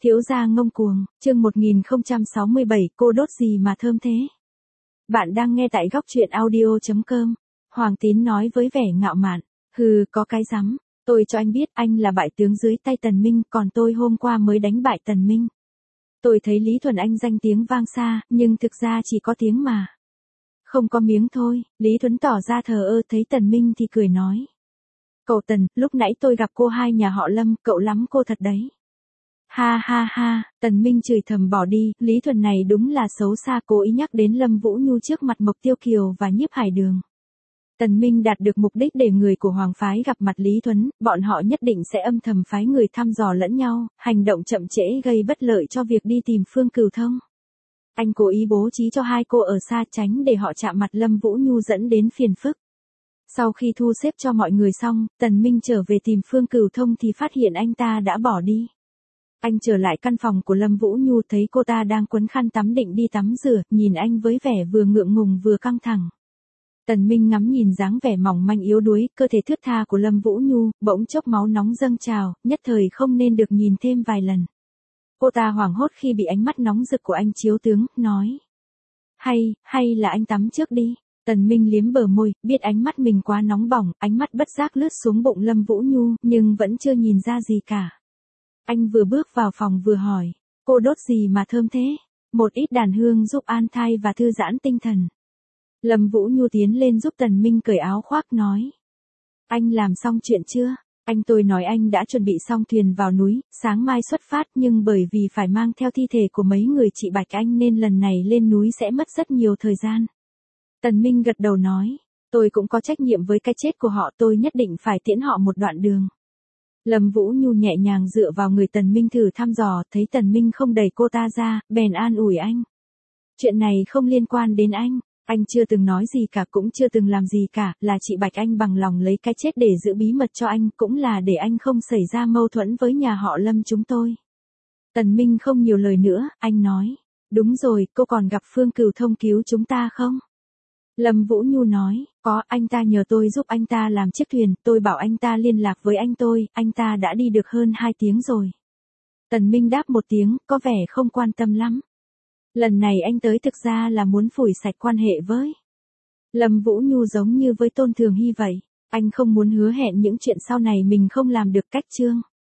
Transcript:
Thiếu gia ngông cuồng, chương 1067, cô đốt gì mà thơm thế? Bạn đang nghe tại góc truyện audio.com. Hoàng Tín nói với vẻ ngạo mạn, hừ, có cái rắm, tôi cho anh biết anh là bại tướng dưới tay Tần Minh, còn tôi hôm qua mới đánh bại Tần Minh. Tôi thấy Lý Thuần Anh danh tiếng vang xa, nhưng thực ra chỉ có tiếng mà. Không có miếng thôi, Lý Thuấn tỏ ra thờ ơ, thấy Tần Minh thì cười nói. Cậu Tần, lúc nãy tôi gặp cô hai nhà họ Lâm, cậu lắm cô thật đấy. Ha ha ha, Tần Minh chửi thầm bỏ đi, Lý Thuần này đúng là xấu xa, cố ý nhắc đến Lâm Vũ Nhu trước mặt Mộc Tiêu Kiều và Nhiếp Hải Đường. Tần Minh đạt được mục đích để người của Hoàng phái gặp mặt Lý Thuấn, bọn họ nhất định sẽ âm thầm phái người thăm dò lẫn nhau, hành động chậm trễ gây bất lợi cho việc đi tìm Phương Cửu Thông. Anh cố ý bố trí cho hai cô ở xa tránh để họ chạm mặt Lâm Vũ Nhu dẫn đến phiền phức. Sau khi thu xếp cho mọi người xong, Tần Minh trở về tìm Phương Cửu Thông thì phát hiện anh ta đã bỏ đi. Anh trở lại căn phòng của Lâm Vũ Nhu thấy cô ta đang quấn khăn tắm định đi tắm rửa, nhìn anh với vẻ vừa ngượng ngùng vừa căng thẳng. Tần Minh ngắm nhìn dáng vẻ mỏng manh yếu đuối, cơ thể thướt tha của Lâm Vũ Nhu, bỗng chốc máu nóng dâng trào, nhất thời không nên được nhìn thêm vài lần. Cô ta hoảng hốt khi bị ánh mắt nóng rực của anh chiếu tướng, nói. Hay là anh tắm trước đi. Tần Minh liếm bờ môi, biết ánh mắt mình quá nóng bỏng, ánh mắt bất giác lướt xuống bụng Lâm Vũ Nhu, nhưng vẫn chưa nhìn ra gì cả. Anh vừa bước vào phòng vừa hỏi, cô đốt gì mà thơm thế? Một ít đàn hương giúp an thai và thư giãn tinh thần. Lâm Vũ Nhu tiến lên giúp Tần Minh cởi áo khoác nói. Anh làm xong chuyện chưa? Tôi nói anh đã chuẩn bị xong thuyền vào núi, sáng mai xuất phát, nhưng bởi vì phải mang theo thi thể của mấy người chị Bạch Anh nên lần này lên núi sẽ mất rất nhiều thời gian. Tần Minh gật đầu nói, tôi cũng có trách nhiệm với cái chết của họ, tôi nhất định phải tiễn họ một đoạn đường. Lâm Vũ Nhu nhẹ nhàng dựa vào người Tần Minh thử thăm dò, thấy Tần Minh không đẩy cô ta ra, bèn an ủi anh. Chuyện này không liên quan đến anh chưa từng nói gì cả, cũng chưa từng làm gì cả, là chị Bạch Anh bằng lòng lấy cái chết để giữ bí mật cho anh, cũng là để anh không xảy ra mâu thuẫn với nhà họ Lâm chúng tôi. Tần Minh không nhiều lời nữa, anh nói, đúng rồi, cô còn gặp Phương Cửu Thông cứu chúng ta không? Lâm Vũ Nhu nói, có, anh ta nhờ tôi giúp anh ta làm chiếc thuyền, tôi bảo anh ta liên lạc với anh ta đã đi được hơn 2 tiếng rồi. Tần Minh đáp một tiếng, có vẻ không quan tâm lắm. Lần này anh tới thực ra là muốn phủi sạch quan hệ với Lâm Vũ Nhu giống như với Tôn Thường Hy vậy. Anh không muốn hứa hẹn những chuyện sau này mình không làm được. Cách chương